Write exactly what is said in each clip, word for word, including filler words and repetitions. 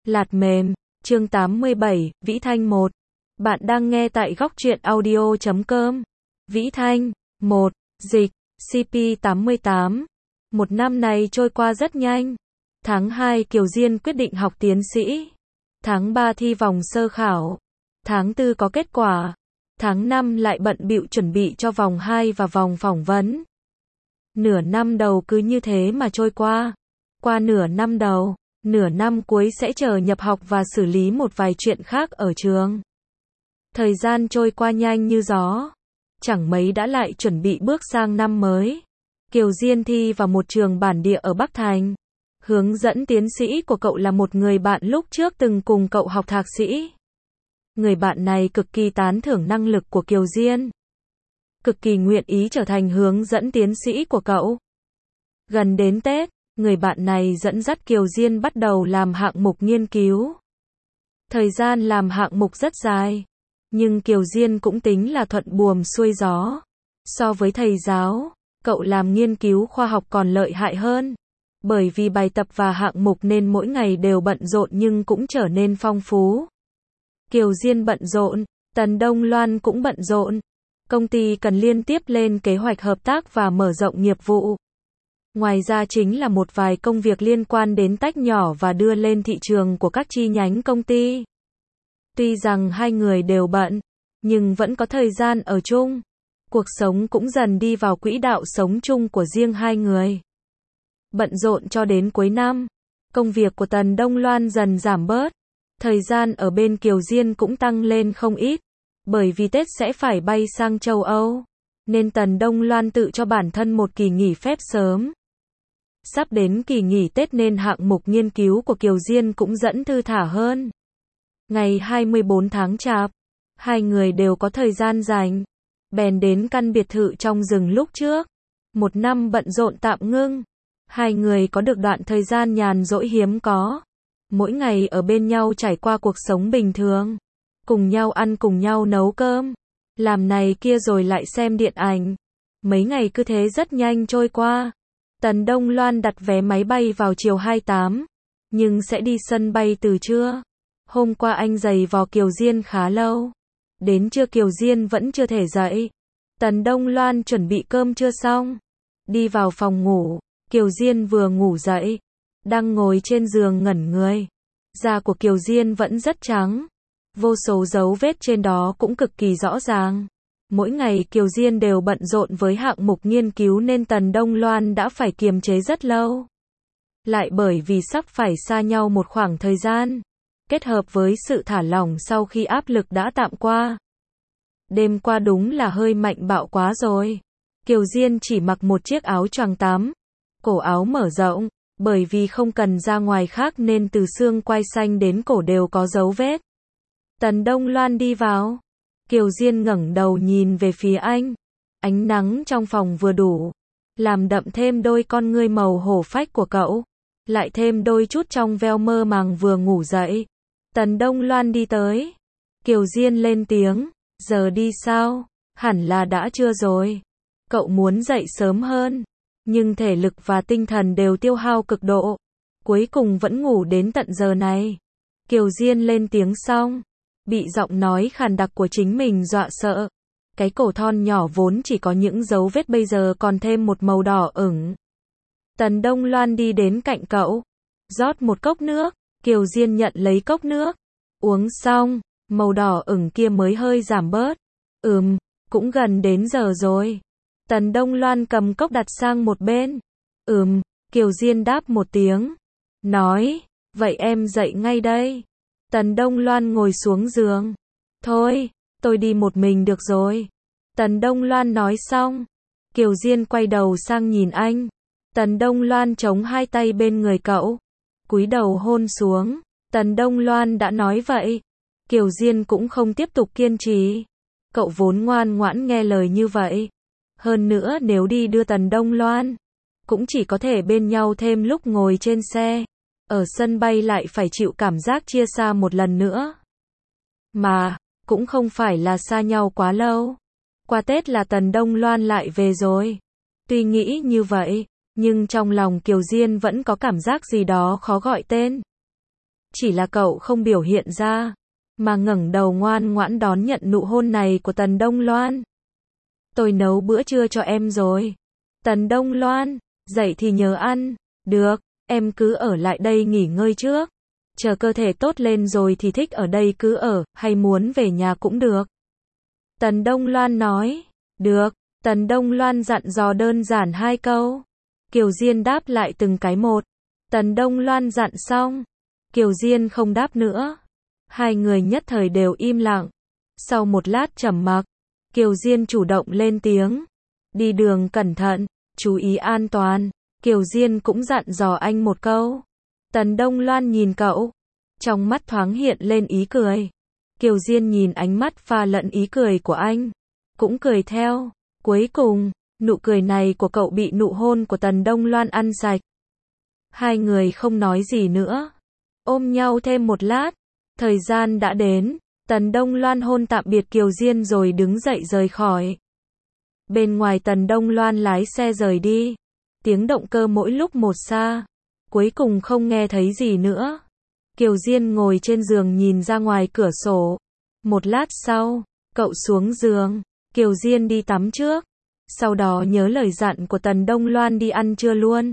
Lạt mềm, chương tám mươi bảy, Vĩ Thanh một. Bạn đang nghe tại góc truyện audio chấm com. Vĩ Thanh, một, dịch, xê pê tám mươi tám. Một năm này trôi qua rất nhanh. Tháng hai Kiều Diên quyết định học tiến sĩ. Tháng ba thi vòng sơ khảo. Tháng tư có kết quả. Tháng năm lại bận bịu chuẩn bị cho vòng hai và vòng phỏng vấn. Nửa năm đầu cứ như thế mà trôi qua. Qua nửa năm đầu, nửa năm cuối sẽ chờ nhập học và xử lý một vài chuyện khác ở trường. Thời gian trôi qua nhanh như gió. Chẳng mấy đã lại chuẩn bị bước sang năm mới. Kiều Diên thi vào một trường bản địa ở Bắc Thành. Hướng dẫn tiến sĩ của cậu là một người bạn lúc trước từng cùng cậu học thạc sĩ. Người bạn này cực kỳ tán thưởng năng lực của Kiều Diên. Cực kỳ nguyện ý trở thành hướng dẫn tiến sĩ của cậu. Gần đến Tết, người bạn này dẫn dắt Kiều Diên bắt đầu làm hạng mục nghiên cứu. Thời gian làm hạng mục rất dài, nhưng Kiều Diên cũng tính là thuận buồm xuôi gió. So với thầy giáo, cậu làm nghiên cứu khoa học còn lợi hại hơn. Bởi vì bài tập và hạng mục nên mỗi ngày đều bận rộn nhưng cũng trở nên phong phú. Kiều Diên bận rộn, Tần Đông Loan cũng bận rộn. Công ty cần liên tiếp lên kế hoạch hợp tác và mở rộng nghiệp vụ. Ngoài ra chính là một vài công việc liên quan đến tách nhỏ và đưa lên thị trường của các chi nhánh công ty. Tuy rằng hai người đều bận, nhưng vẫn có thời gian ở chung. Cuộc sống cũng dần đi vào quỹ đạo sống chung của riêng hai người. Bận rộn cho đến cuối năm, công việc của Tần Đông Loan dần giảm bớt. Thời gian ở bên Kiều Diên cũng tăng lên không ít. Bởi vì Tết sẽ phải bay sang châu Âu, nên Tần Đông Loan tự cho bản thân một kỳ nghỉ phép sớm. Sắp đến kỳ nghỉ Tết nên hạng mục nghiên cứu của Kiều Diên cũng dẫn thư thả hơn. Ngày hai mươi bốn tháng Chạp, hai người đều có thời gian rảnh, bèn đến căn biệt thự trong rừng lúc trước. Một năm bận rộn tạm ngưng, hai người có được đoạn thời gian nhàn rỗi hiếm có. Mỗi ngày ở bên nhau trải qua cuộc sống bình thường. Cùng nhau ăn, cùng nhau nấu cơm, làm này kia rồi lại xem điện ảnh. Mấy ngày cứ thế rất nhanh trôi qua. Tần Đông Loan đặt vé máy bay vào chiều hai mươi tám, nhưng sẽ đi sân bay từ trưa. Hôm qua anh giày vò Kiều Diên khá lâu. Đến trưa Kiều Diên vẫn chưa thể dậy. Tần Đông Loan chuẩn bị cơm trưa xong. Đi vào phòng ngủ, Kiều Diên vừa ngủ dậy. Đang ngồi trên giường ngẩn người. Da của Kiều Diên vẫn rất trắng. Vô số dấu vết trên đó cũng cực kỳ rõ ràng. Mỗi ngày Kiều Diên đều bận rộn với hạng mục nghiên cứu nên Tần Đông Loan đã phải kiềm chế rất lâu. Lại bởi vì sắp phải xa nhau một khoảng thời gian, kết hợp với sự thả lỏng sau khi áp lực đã tạm qua. Đêm qua đúng là hơi mạnh bạo quá rồi. Kiều Diên chỉ mặc một chiếc áo choàng tắm, cổ áo mở rộng, bởi vì không cần ra ngoài khác nên từ xương quai xanh đến cổ đều có dấu vết. Tần Đông Loan đi vào. Kiều Diên ngẩng đầu nhìn về phía anh. Ánh nắng trong phòng vừa đủ, làm đậm thêm đôi con ngươi màu hổ phách của cậu. Lại thêm đôi chút trong veo mơ màng vừa ngủ dậy. Tần Đông Loan đi tới. Kiều Diên lên tiếng. Giờ đi sao? Hẳn là đã trưa rồi. Cậu muốn dậy sớm hơn. Nhưng thể lực và tinh thần đều tiêu hao cực độ. Cuối cùng vẫn ngủ đến tận giờ này. Kiều Diên lên tiếng xong. Bị giọng nói khàn đặc của chính mình dọa sợ. Cái cổ thon nhỏ vốn chỉ có những dấu vết bây giờ còn thêm một màu đỏ ửng. Tần Đông Loan đi đến cạnh cậu. Rót một cốc nước. Kiều Diên nhận lấy cốc nước. Uống xong, màu đỏ ửng kia mới hơi giảm bớt. Ừm, cũng gần đến giờ rồi. Tần Đông Loan cầm cốc đặt sang một bên. Ừm, Kiều Diên đáp một tiếng. Nói, vậy em dậy ngay đây. Tần Đông Loan ngồi xuống giường. Thôi, tôi đi một mình được rồi. Tần Đông Loan nói xong. Kiều Diên quay đầu sang nhìn anh. Tần Đông Loan chống hai tay bên người cậu. Cúi đầu hôn xuống. Tần Đông Loan đã nói vậy. Kiều Diên cũng không tiếp tục kiên trì. Cậu vốn ngoan ngoãn nghe lời như vậy. Hơn nữa nếu đi đưa Tần Đông Loan, cũng chỉ có thể bên nhau thêm lúc ngồi trên xe. Ở sân bay lại phải chịu cảm giác chia xa một lần nữa. Mà, cũng không phải là xa nhau quá lâu. Qua Tết là Tần Đông Loan lại về rồi. Tuy nghĩ như vậy, nhưng trong lòng Kiều Diên vẫn có cảm giác gì đó khó gọi tên. chỉ là cậu không biểu hiện ra, mà ngẩng đầu ngoan ngoãn đón nhận nụ hôn này của Tần Đông Loan. Tôi nấu bữa trưa cho em rồi. Tần Đông Loan, dậy thì nhớ ăn. Được, em cứ ở lại đây nghỉ ngơi trước. Chờ cơ thể tốt lên rồi thì thích ở đây cứ ở, hay muốn về nhà cũng được. Tần Đông Loan nói. Được, Tần Đông Loan dặn dò đơn giản hai câu. Kiều Diên đáp lại từng cái một. Tần Đông Loan dặn xong, Kiều Diên không đáp nữa. Hai người nhất thời đều im lặng. Sau một lát trầm mặc, Kiều Diên chủ động lên tiếng. Đi đường cẩn thận, chú ý an toàn. Kiều Diên cũng dặn dò anh một câu. Tần Đông Loan nhìn cậu, trong mắt thoáng hiện lên ý cười. Kiều Diên nhìn ánh mắt pha lẫn ý cười của anh, cũng cười theo. Cuối cùng, nụ cười này của cậu bị nụ hôn của Tần Đông Loan ăn sạch. Hai người không nói gì nữa, ôm nhau thêm một lát. Thời gian đã đến, Tần Đông Loan hôn tạm biệt Kiều Diên rồi đứng dậy rời khỏi. Bên ngoài Tần Đông Loan lái xe rời đi. Tiếng động cơ mỗi lúc một xa. Cuối cùng không nghe thấy gì nữa. Kiều Diên ngồi trên giường nhìn ra ngoài cửa sổ. Một lát sau, cậu xuống giường. Kiều Diên đi tắm trước. Sau đó nhớ lời dặn của Tần Đông Loan đi ăn trưa luôn.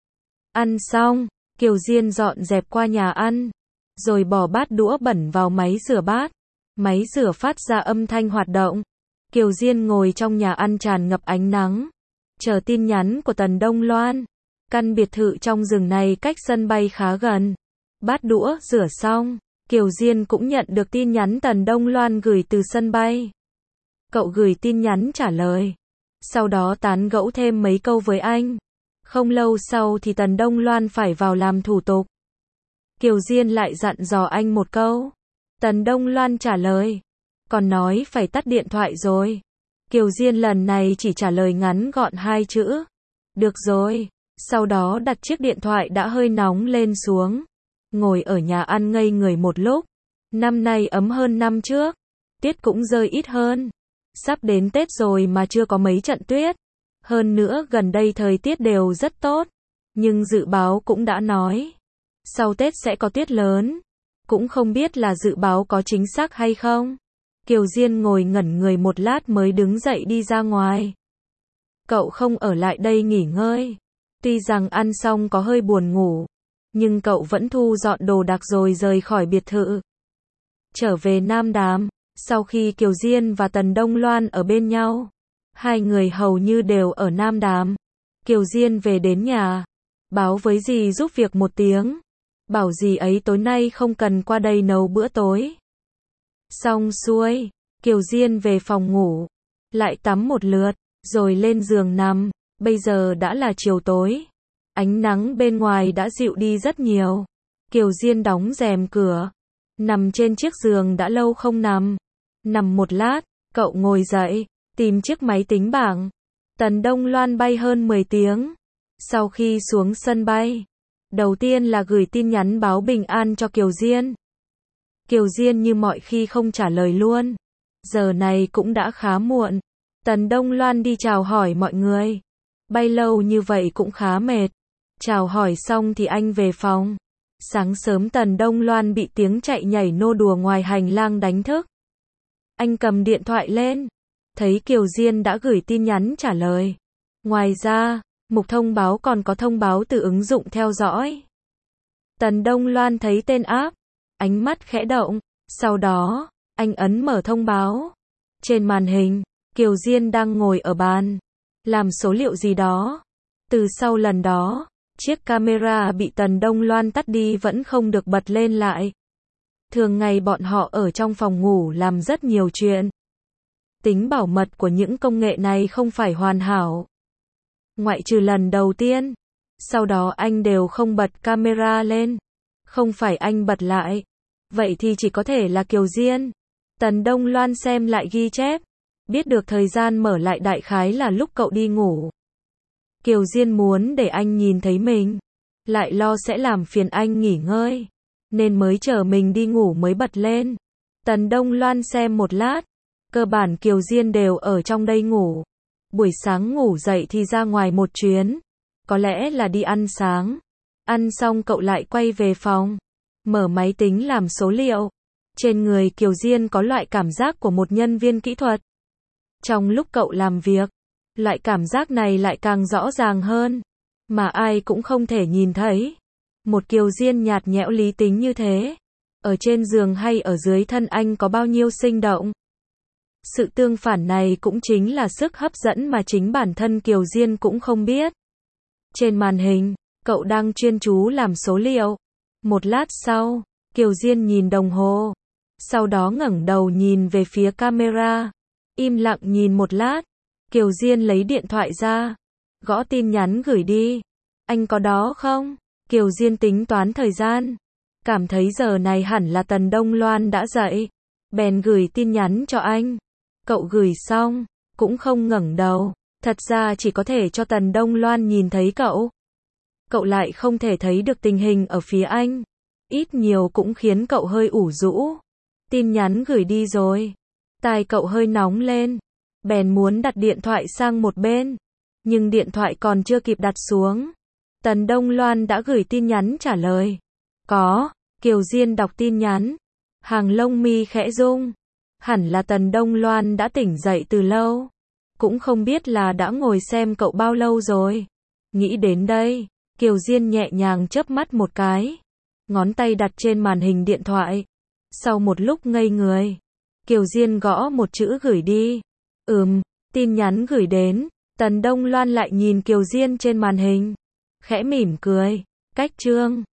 Ăn xong, Kiều Diên dọn dẹp qua nhà ăn. Rồi bỏ bát đũa bẩn vào máy rửa bát. Máy rửa phát ra âm thanh hoạt động. Kiều Diên ngồi trong nhà ăn tràn ngập ánh nắng, chờ tin nhắn của Tần Đông Loan. Căn biệt thự trong rừng này cách sân bay khá gần. Bát đũa rửa xong, Kiều Diên cũng nhận được tin nhắn Tần Đông Loan gửi từ sân bay. Cậu gửi tin nhắn trả lời. Sau đó tán gẫu thêm mấy câu với anh. Không lâu sau thì Tần Đông Loan phải vào làm thủ tục. Kiều Diên lại dặn dò anh một câu. Tần Đông Loan trả lời. Còn nói phải tắt điện thoại rồi. Kiều Diên lần này chỉ trả lời ngắn gọn hai chữ. Được rồi. Sau đó đặt chiếc điện thoại đã hơi nóng lên xuống. Ngồi ở nhà ăn ngây người một lúc. Năm nay ấm hơn năm trước. Tuyết cũng rơi ít hơn. Sắp đến Tết rồi mà chưa có mấy trận tuyết. Hơn nữa gần đây thời tiết đều rất tốt. Nhưng dự báo cũng đã nói. Sau Tết sẽ có tuyết lớn. Cũng không biết là dự báo có chính xác hay không. Kiều Diên ngồi ngẩn người một lát mới đứng dậy đi ra ngoài. Cậu không ở lại đây nghỉ ngơi. Tuy rằng ăn xong có hơi buồn ngủ, nhưng cậu vẫn thu dọn đồ đạc rồi rời khỏi biệt thự. Trở về Nam Đàm, sau khi Kiều Diên và Tần Đông Loan ở bên nhau, hai người hầu như đều ở Nam Đàm. Kiều Diên về đến nhà, báo với dì giúp việc một tiếng, bảo dì ấy tối nay không cần qua đây nấu bữa tối. Xong xuôi, Kiều Diên về phòng ngủ, lại tắm một lượt, rồi lên giường nằm. Bây giờ đã là chiều tối, ánh nắng bên ngoài đã dịu đi rất nhiều. Kiều Diên đóng rèm cửa, nằm trên chiếc giường đã lâu không nằm. Nằm một lát, cậu ngồi dậy, tìm chiếc máy tính bảng. Tần Đông Loan bay hơn mười tiếng. Sau khi xuống sân bay, đầu tiên là gửi tin nhắn báo bình an cho Kiều Diên. Kiều Diên như mọi khi không trả lời luôn. Giờ này cũng đã khá muộn. Tần Đông Loan đi chào hỏi mọi người. Bay lâu như vậy cũng khá mệt. Chào hỏi xong thì anh về phòng. Sáng sớm Tần Đông Loan bị tiếng chạy nhảy nô đùa ngoài hành lang đánh thức. Anh cầm điện thoại lên, thấy Kiều Diên đã gửi tin nhắn trả lời. Ngoài ra, mục thông báo còn có thông báo từ ứng dụng theo dõi. Tần Đông Loan thấy tên app, ánh mắt khẽ động. Sau đó, anh ấn mở thông báo. Trên màn hình, Kiều Diên đang ngồi ở bàn, làm số liệu gì đó. Từ sau lần đó, chiếc camera bị Tần Đông Loan tắt đi vẫn không được bật lên lại. Thường ngày bọn họ ở trong phòng ngủ làm rất nhiều chuyện. Tính bảo mật của những công nghệ này không phải hoàn hảo. Ngoại trừ lần đầu tiên, sau đó anh đều không bật camera lên. Không phải anh bật lại. Vậy thì chỉ có thể là Kiều Diên. Tần Đông Loan xem lại ghi chép. Biết được thời gian mở lại đại khái là lúc cậu đi ngủ. Kiều Diên muốn để anh nhìn thấy mình, lại lo sẽ làm phiền anh nghỉ ngơi, nên mới chờ mình đi ngủ mới bật lên. Tần Đông Loan xem một lát, cơ bản Kiều Diên đều ở trong đây ngủ. Buổi sáng ngủ dậy thì ra ngoài một chuyến, có lẽ là đi ăn sáng. Ăn xong cậu lại quay về phòng. mở máy tính làm số liệu. Trên người Kiều Diên có loại cảm giác của một nhân viên kỹ thuật. Trong lúc cậu làm việc, loại cảm giác này lại càng rõ ràng hơn, mà ai cũng không thể nhìn thấy. Một Kiều Diên nhạt nhẽo lý tính như thế, ở trên giường hay ở dưới thân anh có bao nhiêu sinh động. Sự tương phản này cũng chính là sức hấp dẫn mà chính bản thân Kiều Diên cũng không biết. Trên màn hình, cậu đang chuyên chú làm số liệu. Một lát sau, Kiều Diên nhìn đồng hồ, sau đó ngẩng đầu nhìn về phía camera. Im lặng nhìn một lát, Kiều Diên lấy điện thoại ra, gõ tin nhắn gửi đi. Anh có đó không? Kiều Diên tính toán thời gian, cảm thấy giờ này hẳn là Tần Đông Loan đã dậy, bèn gửi tin nhắn cho anh. Cậu gửi xong, cũng không ngẩng đầu, thật ra chỉ có thể cho Tần Đông Loan nhìn thấy cậu. Cậu lại không thể thấy được tình hình ở phía anh, ít nhiều cũng khiến cậu hơi ủ rũ. Tin nhắn gửi đi rồi, tai cậu hơi nóng lên, bèn muốn đặt điện thoại sang một bên, nhưng điện thoại còn chưa kịp đặt xuống, Tần Đông Loan đã gửi tin nhắn trả lời. Có, Kiều Diên đọc tin nhắn, hàng lông mi khẽ rung, hẳn là Tần Đông Loan đã tỉnh dậy từ lâu, cũng không biết là đã ngồi xem cậu bao lâu rồi. Nghĩ đến đây, Kiều Diên nhẹ nhàng chớp mắt một cái, ngón tay đặt trên màn hình điện thoại. Sau một lúc ngây người, Kiều Diên gõ một chữ gửi đi. Ừm, tin nhắn gửi đến. Tần Đông Loan lại nhìn Kiều Diên trên màn hình, khẽ mỉm cười. Cách chương